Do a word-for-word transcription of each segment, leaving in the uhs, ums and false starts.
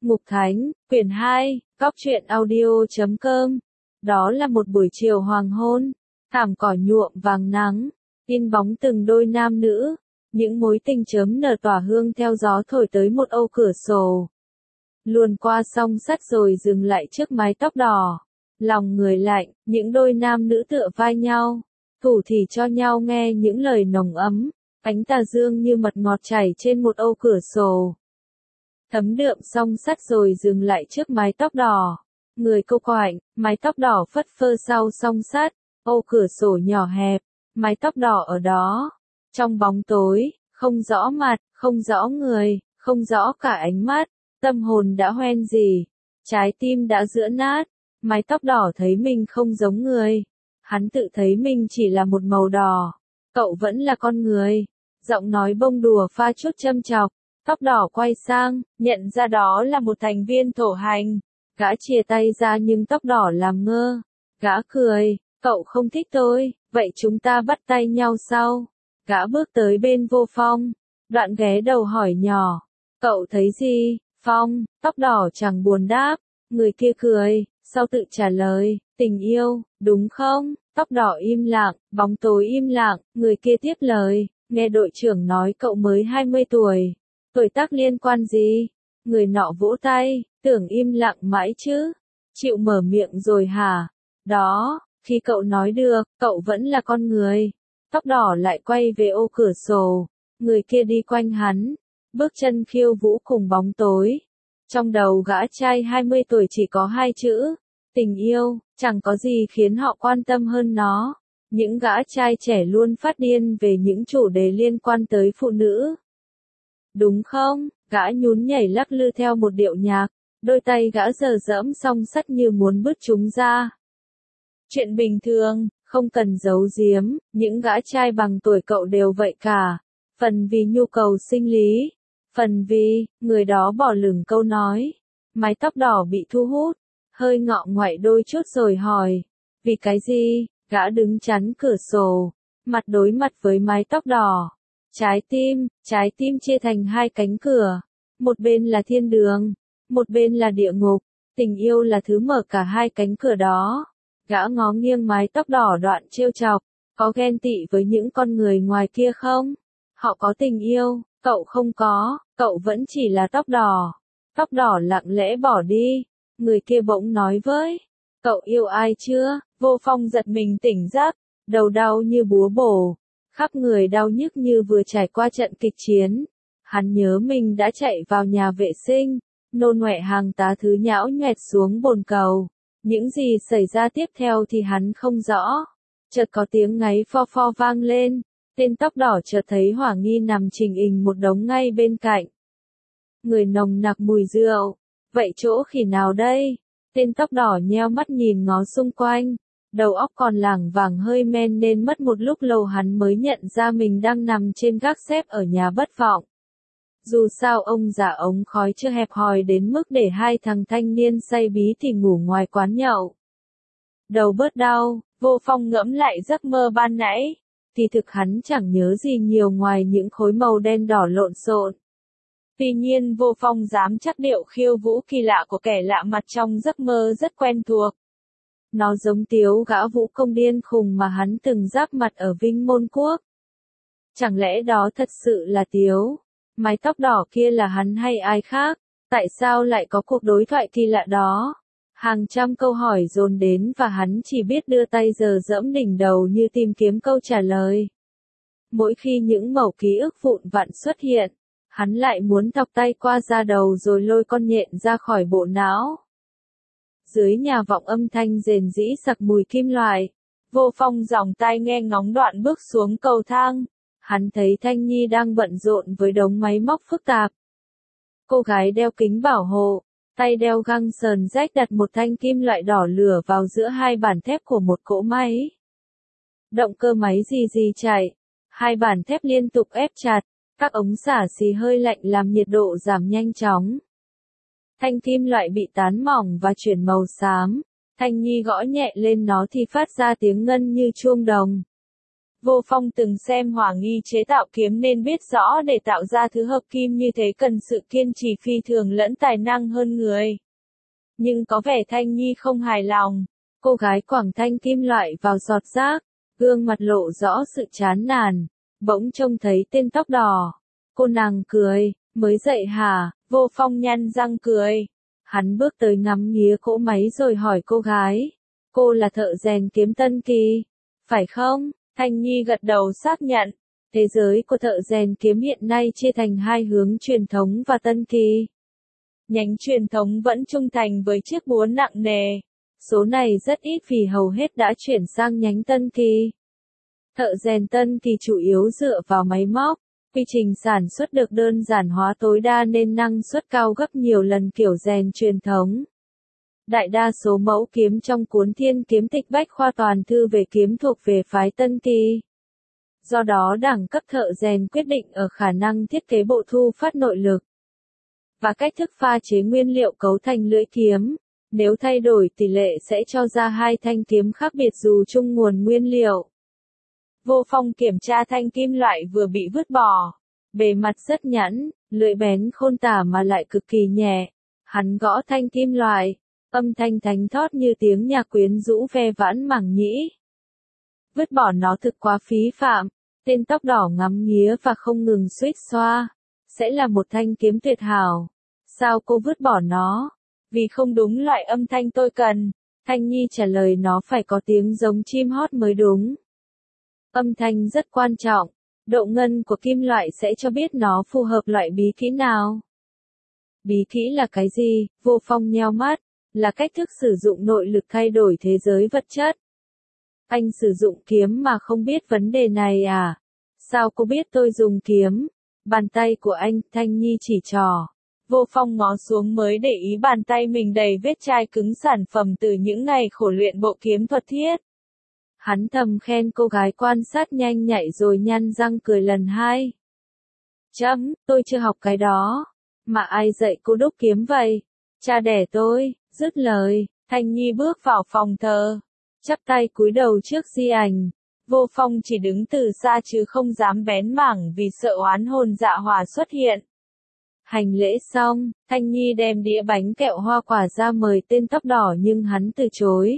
Ngục Thánh, quyển hai, góc truyện audio chấm com. Đó là một buổi chiều hoàng hôn, thảm cỏ nhuộm vàng nắng, in bóng từng đôi nam nữ, những mối tình chớm nở tỏa hương theo gió thổi tới một ô cửa sổ. Luồn qua song sắt rồi dừng lại trước mái tóc đỏ. Lòng người lạnh, những đôi nam nữ tựa vai nhau, thủ thỉ cho nhau nghe những lời nồng ấm, ánh tà dương như mật ngọt chảy trên một ô cửa sổ. Thấm đượm song sắt rồi dừng lại trước mái tóc đỏ. Người cô quạnh, mái tóc đỏ phất phơ sau song sắt, ô cửa sổ nhỏ hẹp, mái tóc đỏ ở đó. Trong bóng tối, không rõ mặt, không rõ người, không rõ cả ánh mắt, tâm hồn đã hoen gì, trái tim đã giữa nát. Mái tóc đỏ thấy mình không giống người. Hắn tự thấy mình chỉ là một màu đỏ. Cậu vẫn là con người. Giọng nói bông đùa pha chút châm chọc. Tóc đỏ quay sang, nhận ra đó là một thành viên thổ hành. Gã chia tay ra nhưng tóc đỏ làm ngơ. Gã cười, cậu không thích tôi, vậy chúng ta bắt tay nhau sau. Gã bước tới bên Vô Phong. Đoạn ghé đầu hỏi nhỏ. Cậu thấy gì, Phong? Tóc đỏ chẳng buồn đáp. Người kia cười. Sau tự trả lời, tình yêu, đúng không? Tóc đỏ im lặng, bóng tối im lặng, người kia tiếp lời, nghe đội trưởng nói cậu mới hai mươi tuổi. Tuổi tác liên quan gì? Người nọ vỗ tay, tưởng im lặng mãi chứ. Chịu mở miệng rồi hả? Đó, khi cậu nói được, cậu vẫn là con người. Tóc đỏ lại quay về ô cửa sổ, người kia đi quanh hắn, bước chân khiêu vũ cùng bóng tối. Trong đầu gã trai hai mươi tuổi chỉ có hai chữ, tình yêu, chẳng có gì khiến họ quan tâm hơn nó. Những gã trai trẻ luôn phát điên về những chủ đề liên quan tới phụ nữ. Đúng không? Gã nhún nhảy lắc lư theo một điệu nhạc, đôi tay gã giở dẫm song sắt như muốn bứt chúng ra. Chuyện bình thường, không cần giấu giếm, những gã trai bằng tuổi cậu đều vậy cả. Phần vì nhu cầu sinh lý, phần vì, người đó bỏ lửng câu nói. Mái tóc đỏ bị thu hút, hơi ngọ ngoại đôi chút rồi hỏi. Vì cái gì? Gã đứng chắn cửa sổ, mặt đối mặt với mái tóc đỏ. Trái tim, trái tim chia thành hai cánh cửa. Một bên là thiên đường, một bên là địa ngục. Tình yêu là thứ mở cả hai cánh cửa đó. Gã ngó nghiêng mái tóc đỏ đoạn trêu chọc. Có ghen tị với những con người ngoài kia không? Họ có tình yêu, cậu không có, cậu vẫn chỉ là tóc đỏ. Tóc đỏ lặng lẽ bỏ đi. Người kia bỗng nói với, cậu yêu ai chưa? Vô Phong giật mình tỉnh giấc, đầu đau như búa bổ, khắp người đau nhức như vừa trải qua trận kịch chiến. Hắn nhớ mình đã chạy vào nhà vệ sinh, nôn ọe hàng tá thứ nhão nhoẹt xuống bồn cầu. Những gì xảy ra tiếp theo thì hắn không rõ. Chợt có tiếng ngáy pho pho vang lên, tên tóc đỏ chợt thấy Hỏa Nghi nằm chình ình một đống ngay bên cạnh. Người nồng nặc mùi rượu. Vậy chỗ khỉ nào đây? Tên tóc đỏ nheo mắt nhìn ngó xung quanh. Đầu óc còn lảng vảng hơi men nên mất một lúc lâu hắn mới nhận ra mình đang nằm trên gác xếp ở nhà bất vọng. Dù sao ông già ống khói chưa hẹp hòi đến mức để hai thằng thanh niên say bí thì ngủ ngoài quán nhậu. Đầu bớt đau, Vô Phong ngẫm lại giấc mơ ban nãy. Thì thực hắn chẳng nhớ gì nhiều ngoài những khối màu đen đỏ lộn xộn. Tuy nhiên Vô Phong dám chắc điệu khiêu vũ kỳ lạ của kẻ lạ mặt trong giấc mơ rất quen thuộc. Nó giống Tiếu gã vũ công điên khùng mà hắn từng giáp mặt ở Vinh Môn Quốc. Chẳng lẽ đó thật sự là Tiếu? Mái tóc đỏ kia là hắn hay ai khác? Tại sao lại có cuộc đối thoại kỳ lạ đó? Hàng trăm câu hỏi dồn đến và hắn chỉ biết đưa tay giở dẫm đỉnh đầu như tìm kiếm câu trả lời. Mỗi khi những mẩu ký ức vụn vặn xuất hiện, hắn lại muốn thọc tay qua da đầu rồi lôi con nhện ra khỏi bộ não. Dưới nhà vọng âm thanh rền rĩ sặc mùi kim loại. Vô Phong giòng tai nghe ngóng đoạn bước xuống cầu thang. Hắn thấy Thanh Nhi đang bận rộn với đống máy móc phức tạp. Cô gái đeo kính bảo hộ, tay đeo găng sờn rách đặt một thanh kim loại đỏ lửa vào giữa hai bản thép của một cỗ máy. Động cơ máy rì rì chạy. Hai bản thép liên tục ép chặt. Các ống xả xì hơi lạnh làm nhiệt độ giảm nhanh chóng. Thanh kim loại bị tán mỏng và chuyển màu xám. Thanh Nhi gõ nhẹ lên nó thì phát ra tiếng ngân như chuông đồng. Vô Phong từng xem Hỏa Nghi chế tạo kiếm nên biết rõ để tạo ra thứ hợp kim như thế cần sự kiên trì phi thường lẫn tài năng hơn người. Nhưng có vẻ Thanh Nhi không hài lòng. Cô gái quẳng thanh kim loại vào giọt rác, gương mặt lộ rõ sự chán nản, bỗng trông thấy tên tóc đỏ. Cô nàng cười, mới dậy hả? Vô Phong nhăn răng cười. Hắn bước tới ngắm nghía cỗ máy rồi hỏi cô gái. Cô là thợ rèn kiếm Tân Kỳ, phải không? Thanh Nhi gật đầu xác nhận. Thế giới của thợ rèn kiếm hiện nay chia thành hai hướng truyền thống và Tân Kỳ. Nhánh truyền thống vẫn trung thành với chiếc búa nặng nề. Số này rất ít vì hầu hết đã chuyển sang nhánh Tân Kỳ. Thợ rèn Tân Kỳ chủ yếu dựa vào máy móc, quy trình sản xuất được đơn giản hóa tối đa nên năng suất cao gấp nhiều lần kiểu rèn truyền thống. Đại đa số mẫu kiếm trong cuốn Thiên Kiếm Tịch Bách Khoa toàn thư về kiếm thuộc về phái Tân Kỳ. Do đó đẳng cấp thợ rèn quyết định ở khả năng thiết kế bộ thu phát nội lực và cách thức pha chế nguyên liệu cấu thành lưỡi kiếm. Nếu thay đổi tỷ lệ sẽ cho ra hai thanh kiếm khác biệt dù chung nguồn nguyên liệu. Vô Phong kiểm tra thanh kim loại vừa bị vứt bỏ. Bề mặt rất nhẵn, lưỡi bén khôn tả mà lại cực kỳ nhẹ. Hắn gõ thanh kim loại, âm thanh thánh thót như tiếng nhạc quyến rũ ve vãn mảng nhĩ. Vứt bỏ nó thực quá phí phạm. Tên tóc đỏ ngắm nghía và không ngừng xuýt xoa. Sẽ là một thanh kiếm tuyệt hảo. Sao cô vứt bỏ nó? Vì không đúng loại âm thanh tôi cần. Thanh Nhi trả lời nó phải có tiếng giống chim hót mới đúng. Âm thanh rất quan trọng. Độ ngân của kim loại sẽ cho biết nó phù hợp loại bí kỹ nào. Bí kỹ là cái gì? Vô Phong nheo mắt. Là cách thức sử dụng nội lực thay đổi thế giới vật chất. Anh sử dụng kiếm mà không biết vấn đề này à? Sao cô biết tôi dùng kiếm? Bàn tay của anh, Thanh Nhi chỉ trỏ. Vô Phong ngó xuống mới để ý bàn tay mình đầy vết chai cứng sản phẩm từ những ngày khổ luyện bộ kiếm thuật thiết. Hắn thầm khen cô gái quan sát nhanh nhạy rồi nhăn răng cười lần hai. Chấm, tôi chưa học cái đó. Mà ai dạy cô đúc kiếm vậy? Cha đẻ tôi. Dứt lời, Thanh Nhi bước vào phòng thờ. Chắp tay cúi đầu trước di ảnh. Vô Phong chỉ đứng từ xa chứ không dám bén mảng vì sợ oán hồn dạ hỏa xuất hiện. Hành lễ xong, Thanh Nhi đem đĩa bánh kẹo hoa quả ra mời tên tóc đỏ nhưng hắn từ chối.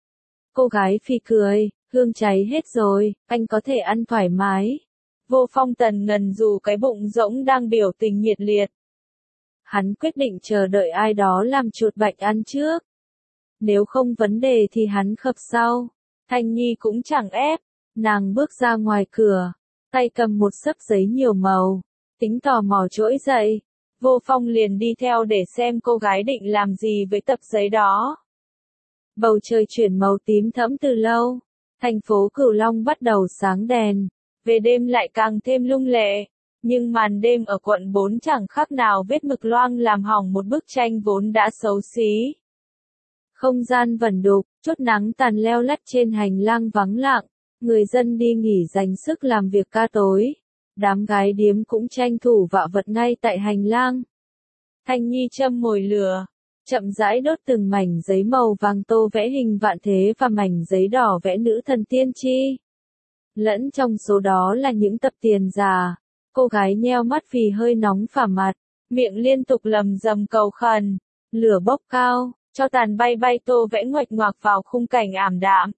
Cô gái phì cười, hương cháy hết rồi, anh có thể ăn thoải mái. Vô Phong tần ngần dù cái bụng rỗng đang biểu tình nhiệt liệt. Hắn quyết định chờ đợi ai đó làm chuột bạch ăn trước. Nếu không vấn đề thì hắn khập sau. Thanh Nhi cũng chẳng ép. Nàng bước ra ngoài cửa, tay cầm một xấp giấy nhiều màu, tính tò mò trỗi dậy. Vô Phong liền đi theo để xem cô gái định làm gì với tập giấy đó. Bầu trời chuyển màu tím thẫm từ lâu. Thành phố Cửu Long bắt đầu sáng đèn. Về đêm lại càng thêm lung lệ. Nhưng màn đêm ở quận bốn chẳng khác nào vết mực loang làm hỏng một bức tranh vốn đã xấu xí. Không gian vẩn đục, chốt nắng tàn leo lắt trên hành lang vắng lặng. Người dân đi nghỉ dành sức làm việc ca tối. Đám gái điếm cũng tranh thủ vạ vật ngay tại hành lang. Thanh Nhi châm mồi lửa, chậm rãi đốt từng mảnh giấy màu vàng tô vẽ hình vạn thế và mảnh giấy đỏ vẽ nữ thần tiên tri. Lẫn trong số đó là những tập tiền già. Cô gái nheo mắt vì hơi nóng phả mặt, miệng liên tục lầm rầm cầu khẩn. Lửa bốc cao, cho tàn bay bay tô vẽ nguệch ngoạc vào khung cảnh ảm đạm.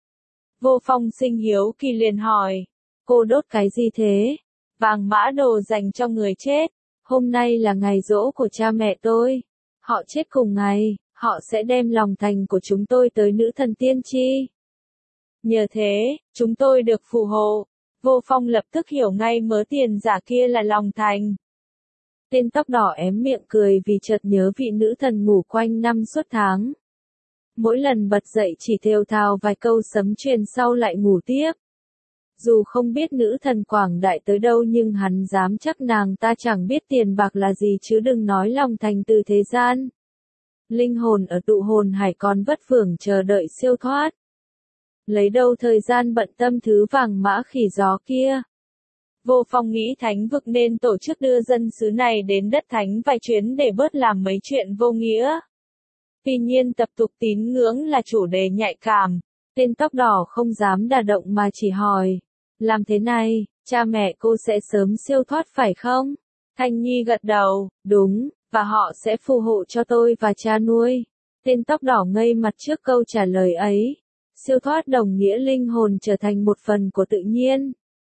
Vô Phong sinh hiếu kỳ liền hỏi, cô đốt cái gì thế? Vàng mã đồ dành cho người chết. Hôm nay là ngày giỗ của cha mẹ tôi. Họ chết cùng ngày, họ sẽ đem lòng thành của chúng tôi tới nữ thần tiên tri. Nhờ thế, chúng tôi được phù hộ. Vô Phong lập tức hiểu ngay mớ tiền giả kia là lòng thành. Tên tóc đỏ ém miệng cười vì chợt nhớ vị nữ thần ngủ quanh năm suốt tháng. Mỗi lần bật dậy chỉ thều thào vài câu sấm truyền sau lại ngủ tiếp. Dù không biết nữ thần quảng đại tới đâu nhưng hắn dám chắc nàng ta chẳng biết tiền bạc là gì chứ đừng nói lòng thành từ thế gian. Linh hồn ở tụ hồn hải còn vất vưởng chờ đợi siêu thoát. Lấy đâu thời gian bận tâm thứ vàng mã khỉ gió kia. Vô Phong nghĩ thánh vực nên tổ chức đưa dân xứ này đến đất thánh vài chuyến để bớt làm mấy chuyện vô nghĩa. Tuy nhiên tập tục tín ngưỡng là chủ đề nhạy cảm. Tên tóc đỏ không dám đả động mà chỉ hỏi. Làm thế này, cha mẹ cô sẽ sớm siêu thoát phải không? Thanh Nhi gật đầu, đúng, và họ sẽ phù hộ cho tôi và cha nuôi. Tên tóc đỏ ngây mặt trước câu trả lời ấy. Siêu thoát đồng nghĩa linh hồn trở thành một phần của tự nhiên.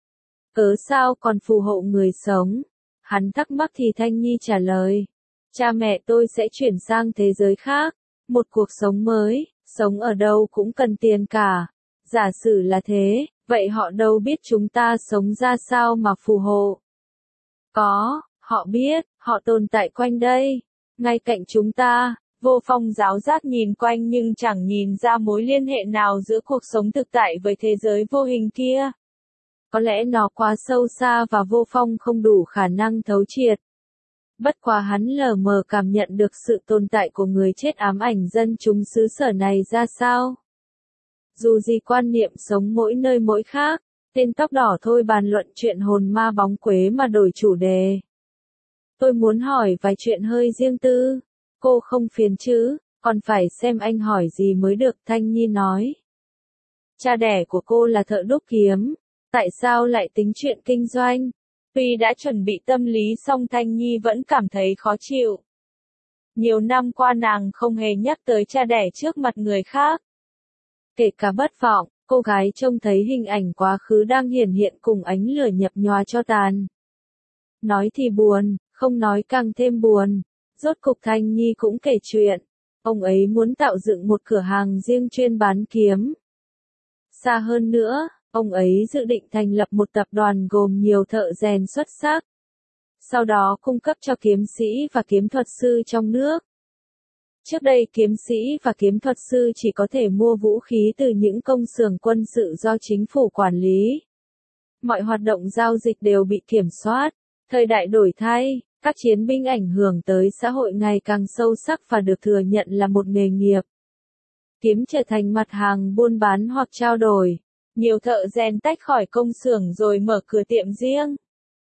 Cớ sao còn phù hộ người sống? Hắn thắc mắc thì Thanh Nhi trả lời. Cha mẹ tôi sẽ chuyển sang thế giới khác, một cuộc sống mới, sống ở đâu cũng cần tiền cả. Giả sử là thế, vậy họ đâu biết chúng ta sống ra sao mà phù hộ? Có, họ biết, họ tồn tại quanh đây, ngay cạnh chúng ta. Vô Phong giáo giác nhìn quanh nhưng chẳng nhìn ra mối liên hệ nào giữa cuộc sống thực tại với thế giới vô hình kia. Có lẽ nó quá sâu xa và Vô Phong không đủ khả năng thấu triệt. Bất quá hắn lờ mờ cảm nhận được sự tồn tại của người chết ám ảnh dân chúng xứ sở này ra sao. Dù gì quan niệm sống mỗi nơi mỗi khác, tên tóc đỏ thôi bàn luận chuyện hồn ma bóng quế mà đổi chủ đề. Tôi muốn hỏi vài chuyện hơi riêng tư. Cô không phiền chứ, còn phải xem anh hỏi gì mới được, Thanh Nhi nói. Cha đẻ của cô là thợ đúc kiếm, tại sao lại tính chuyện kinh doanh? Tuy đã chuẩn bị tâm lý song Thanh Nhi vẫn cảm thấy khó chịu. Nhiều năm qua nàng không hề nhắc tới cha đẻ trước mặt người khác. Kể cả Bất Vọng, cô gái trông thấy hình ảnh quá khứ đang hiển hiện cùng ánh lửa nhập nhòa cho tàn. Nói thì buồn, không nói càng thêm buồn. Rốt cục Thanh Nhi cũng kể chuyện. Ông ấy muốn tạo dựng một cửa hàng riêng chuyên bán kiếm. Xa hơn nữa, ông ấy dự định thành lập một tập đoàn gồm nhiều thợ rèn xuất sắc. Sau đó cung cấp cho kiếm sĩ và kiếm thuật sư trong nước. Trước đây kiếm sĩ và kiếm thuật sư chỉ có thể mua vũ khí từ những công xưởng quân sự do chính phủ quản lý. Mọi hoạt động giao dịch đều bị kiểm soát. Thời đại đổi thay, các chiến binh ảnh hưởng tới xã hội ngày càng sâu sắc và được thừa nhận là một nghề nghiệp. Kiếm trở thành mặt hàng buôn bán hoặc trao đổi. Nhiều thợ rèn tách khỏi công xưởng rồi mở cửa tiệm riêng.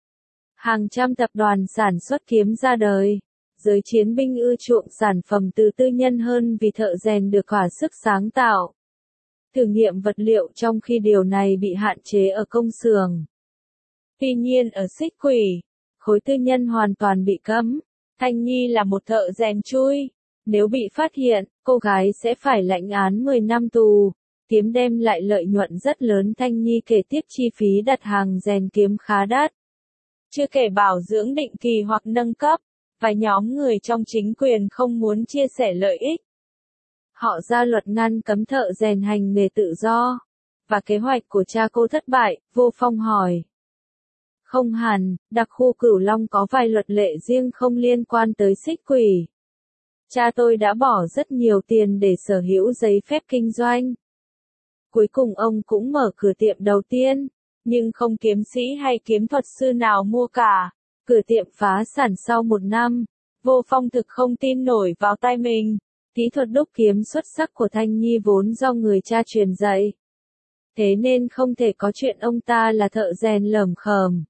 Hàng trăm tập đoàn sản xuất kiếm ra đời. Giới chiến binh ưa chuộng sản phẩm từ tư nhân hơn vì thợ rèn được thỏa sức sáng tạo. Thử nghiệm vật liệu trong khi điều này bị hạn chế ở công xưởng. Tuy nhiên ở Xích Quỷ, khối tư nhân hoàn toàn bị cấm. Thanh Nhi là một thợ rèn chui. Nếu bị phát hiện, cô gái sẽ phải lãnh án mười năm tù. Kiếm đem lại lợi nhuận rất lớn. Thanh Nhi kể tiếp chi phí đặt hàng rèn kiếm khá đắt. Chưa kể bảo dưỡng định kỳ hoặc nâng cấp. Vài nhóm người trong chính quyền không muốn chia sẻ lợi ích. Họ ra luật ngăn cấm thợ rèn hành nghề tự do. Và kế hoạch của cha cô thất bại, Vô Phong hỏi. Không hẳn, đặc khu Cửu Long có vài luật lệ riêng không liên quan tới Xích Quỷ. Cha tôi đã bỏ rất nhiều tiền để sở hữu giấy phép kinh doanh. Cuối cùng ông cũng mở cửa tiệm đầu tiên, nhưng không kiếm sĩ hay kiếm thuật sư nào mua cả. Cửa tiệm phá sản sau một năm. Vô Phong thực không tin nổi vào tay mình. Kỹ thuật đúc kiếm xuất sắc của Thanh Nhi vốn do người cha truyền dạy. Thế nên không thể có chuyện ông ta là thợ rèn lởm khởm.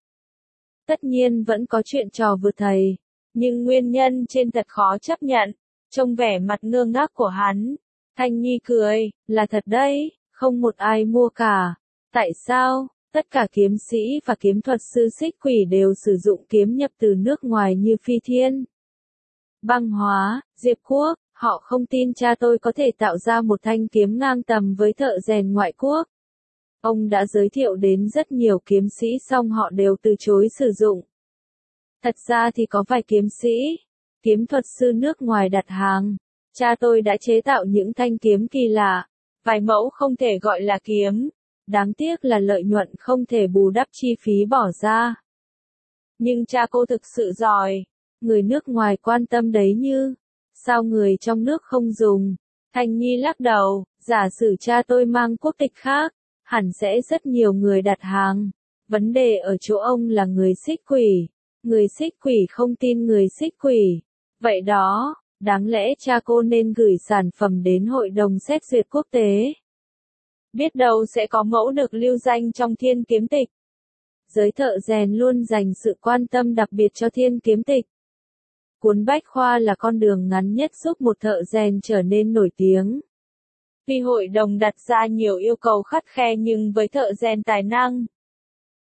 Tất nhiên vẫn có chuyện trò vượt thầy. Nhưng nguyên nhân trên thật khó chấp nhận. Trông vẻ mặt ngơ ngác của hắn. Thanh Nhi cười, là thật đấy, không một ai mua cả. Tại sao? Tất cả kiếm sĩ và kiếm thuật sư Xích Quỷ đều sử dụng kiếm nhập từ nước ngoài như Phi Thiên, Băng Hóa, Diệp Quốc. Họ không tin cha tôi có thể tạo ra một thanh kiếm ngang tầm với thợ rèn ngoại quốc. Ông đã giới thiệu đến rất nhiều kiếm sĩ song họ đều từ chối sử dụng. Thật ra thì có vài kiếm sĩ, kiếm thuật sư nước ngoài đặt hàng. Cha tôi đã chế tạo những thanh kiếm kỳ lạ. Vài mẫu không thể gọi là kiếm. Đáng tiếc là lợi nhuận không thể bù đắp chi phí bỏ ra. Nhưng cha cô thực sự giỏi. Người nước ngoài quan tâm đấy như. Sao người trong nước không dùng? Thanh Nhi lắc đầu. Giả sử cha tôi mang quốc tịch khác, hẳn sẽ rất nhiều người đặt hàng. Vấn đề ở chỗ ông là người Xích Quỷ. Người Xích Quỷ không tin người Xích Quỷ. Vậy đó, đáng lẽ cha cô nên gửi sản phẩm đến hội đồng xét duyệt quốc tế. Biết đâu sẽ có mẫu được lưu danh trong Thiên Kiếm Tịch. Giới thợ rèn luôn dành sự quan tâm đặc biệt cho Thiên Kiếm Tịch. Cuốn bách khoa là con đường ngắn nhất giúp một thợ rèn trở nên nổi tiếng. Vì hội đồng đặt ra nhiều yêu cầu khắt khe nhưng với thợ rèn tài năng,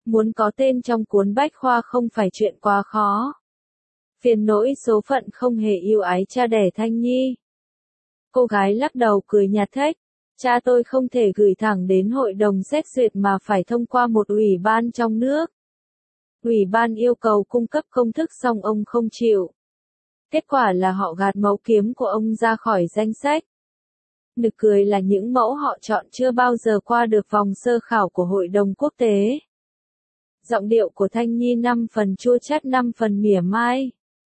Muốn có tên trong cuốn bách khoa không phải chuyện quá khó. Phiền nỗi số phận không hề yêu ái cha đẻ Thanh Nhi. Cô gái lắc đầu cười nhạt thách. Cha tôi không thể gửi thẳng đến hội đồng xét duyệt mà phải thông qua một ủy ban trong nước. Ủy ban yêu cầu cung cấp công thức xong ông không chịu. Kết quả là họ gạt mẫu kiếm của ông ra khỏi danh sách. Nực cười là những mẫu họ chọn chưa bao giờ qua được vòng sơ khảo của hội đồng quốc tế. Giọng điệu của Thanh Nhi năm phần chua chát năm phần mỉa mai.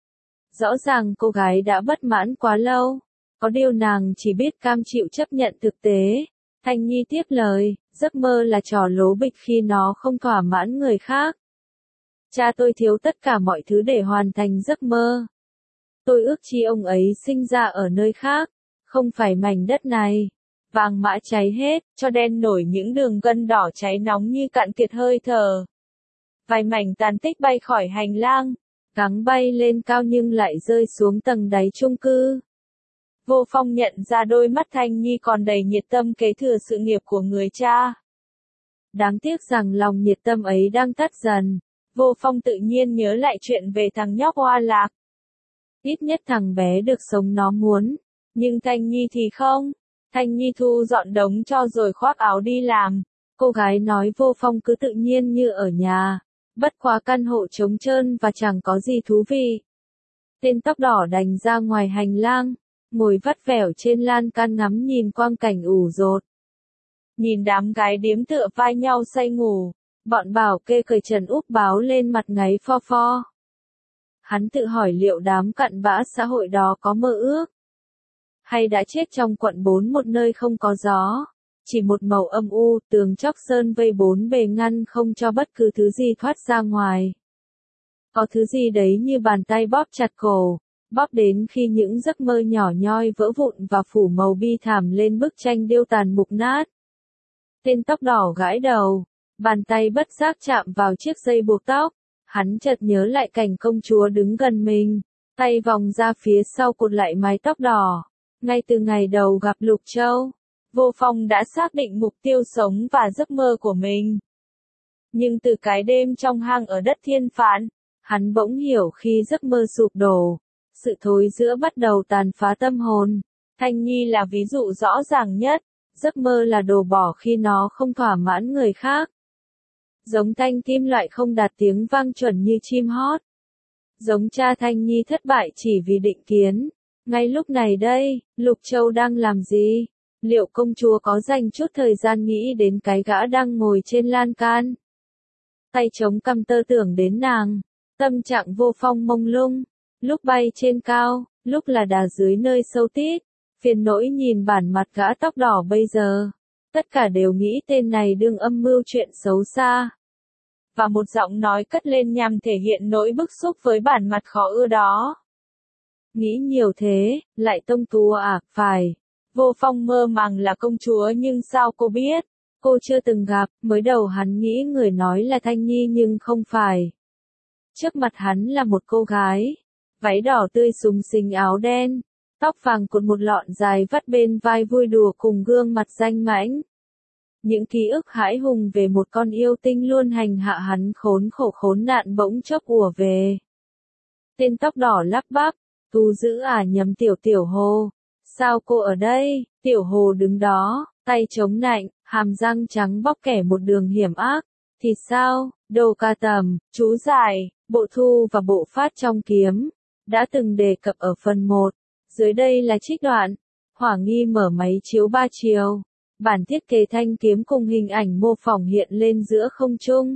Rõ ràng cô gái đã bất mãn quá lâu. Có điều nàng chỉ biết cam chịu chấp nhận thực tế. Thanh Nhi tiếp lời, giấc mơ là trò lố bịch khi nó không thỏa mãn người khác. Cha tôi thiếu tất cả mọi thứ để hoàn thành giấc mơ. Tôi ước chi ông ấy sinh ra ở nơi khác, không phải mảnh đất này. Vàng mã cháy hết, cho đen nổi những đường gân đỏ cháy nóng như cạn kiệt hơi thở. Vài mảnh tàn tích bay khỏi hành lang, gắng bay lên cao nhưng lại rơi xuống tầng đáy chung cư. Vô Phong nhận ra đôi mắt Thanh Nhi còn đầy nhiệt tâm kế thừa sự nghiệp của người cha. Đáng tiếc rằng lòng nhiệt tâm ấy đang tắt dần. Vô Phong tự nhiên nhớ lại chuyện về thằng nhóc Hoa Lạc. Ít nhất thằng bé được sống nó muốn. Nhưng Thanh Nhi thì không. Thanh Nhi thu dọn đống cho rồi khoác áo đi làm. Cô gái nói Vô Phong cứ tự nhiên như ở nhà. Bất quá căn hộ trống trơn và chẳng có gì thú vị. Tên tóc đỏ đành ra ngoài hành lang. Ngồi vắt vẻo trên lan can ngắm nhìn quang cảnh ủ rột. Nhìn đám gái điếm tựa vai nhau say ngủ. Bọn bảo kê cởi trần úp báo lên mặt ngáy pho pho. Hắn tự hỏi liệu đám cặn bã xã hội đó có mơ ước. Hay đã chết trong quận bốn một nơi không có gió. Chỉ một màu âm u, tường chóc sơn vây bốn bề ngăn không cho bất cứ thứ gì thoát ra ngoài. Có thứ gì đấy như bàn tay bóp chặt cổ. Bóp đến khi những giấc mơ nhỏ nhoi vỡ vụn và phủ màu bi thảm lên bức tranh điêu tàn mục nát. Tên tóc đỏ gãi đầu. Bàn tay bất giác chạm vào chiếc dây buộc tóc. Hắn chợt nhớ lại cảnh công chúa đứng gần mình. Tay vòng ra phía sau cột lại mái tóc đỏ. Ngay từ ngày đầu gặp Lục Châu, Vô Phong đã xác định mục tiêu sống và giấc mơ của mình. Nhưng từ cái đêm trong hang ở đất Thiên Phạn, hắn bỗng hiểu khi giấc mơ sụp đổ. Sự thối rữa bắt đầu tàn phá tâm hồn. Thanh Nhi là ví dụ rõ ràng nhất. Giấc mơ là đồ bỏ khi nó không thỏa mãn người khác. Giống thanh kim loại không đạt tiếng vang chuẩn như chim hót. Giống cha Thanh Nhi thất bại chỉ vì định kiến. Ngay lúc này đây, Lục Châu đang làm gì? Liệu công chúa có dành chút thời gian nghĩ đến cái gã đang ngồi trên lan can? Tay chống cằm tơ tưởng đến nàng. Tâm trạng Vô Phong mông lung. Lúc bay trên cao, lúc là đà dưới nơi sâu tít. Phiền nỗi nhìn bản mặt gã tóc đỏ bây giờ. Tất cả đều nghĩ tên này đương âm mưu chuyện xấu xa. Và một giọng nói cất lên nhằm thể hiện nỗi bức xúc với bản mặt khó ưa đó. Nghĩ nhiều thế, lại tông tú à, phải. Vô Phong mơ màng là công chúa nhưng sao cô biết? Cô chưa từng gặp, mới đầu hắn nghĩ người nói là Thanh Nhi nhưng không phải. Trước mặt hắn là một cô gái. Váy đỏ tươi xúng xính áo đen. Tóc vàng cột một lọn dài vắt bên vai vui đùa cùng gương mặt danh mãnh. Những ký ức hãi hùng về một con yêu tinh luôn hành hạ hắn khốn khổ khốn nạn bỗng chốc ùa về. Tên tóc đỏ lắp bắp, tu giữ à nhầm tiểu tiểu hồ. Sao cô ở đây? Tiểu hồ đứng đó, tay chống nạnh, hàm răng trắng bóc kẻ một đường hiểm ác. Thì sao? Đồ ca tầm, chú giải, bộ thu và bộ phát trong kiếm. Đã từng đề cập ở phần một. Dưới đây là trích đoạn. Hỏa nghi mở máy chiếu ba chiều. Bản thiết kế thanh kiếm cùng hình ảnh mô phỏng hiện lên giữa không trung.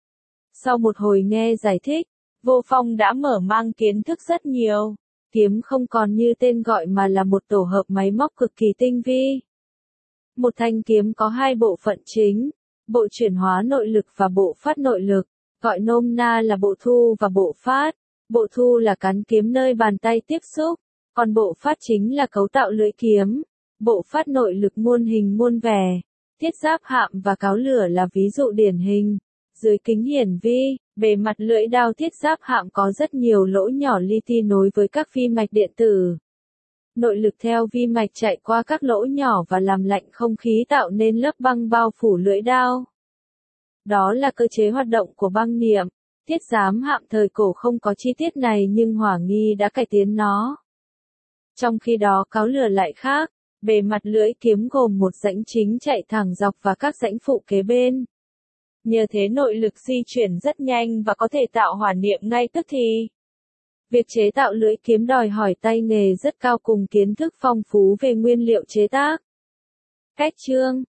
Sau một hồi nghe giải thích, Vô Phong đã mở mang kiến thức rất nhiều. Kiếm không còn như tên gọi mà là một tổ hợp máy móc cực kỳ tinh vi. Một thanh kiếm có hai bộ phận chính, bộ chuyển hóa nội lực và bộ phát nội lực, gọi nôm na là bộ thu và bộ phát. Bộ thu là cán kiếm nơi bàn tay tiếp xúc, còn bộ phát chính là cấu tạo lưỡi kiếm. Bộ phát nội lực muôn hình muôn vẻ, thiết giáp hạm và cáo lửa là ví dụ điển hình. Dưới kính hiển vi, bề mặt lưỡi đao thiết giáp hạm có rất nhiều lỗ nhỏ li ti nối với các vi mạch điện tử. Nội lực theo vi mạch chạy qua các lỗ nhỏ và làm lạnh không khí tạo nên lớp băng bao phủ lưỡi đao. Đó là cơ chế hoạt động của băng niệm. Thiết giám hạm thời cổ không có chi tiết này nhưng hỏa nghi đã cải tiến nó. Trong khi đó cáo lửa lại khác, bề mặt lưỡi kiếm gồm một rãnh chính chạy thẳng dọc và các rãnh phụ kế bên. Nhờ thế nội lực di chuyển rất nhanh và có thể tạo hỏa niệm ngay tức thì. Việc chế tạo lưỡi kiếm đòi hỏi tay nghề rất cao cùng kiến thức phong phú về nguyên liệu chế tác. Cách chương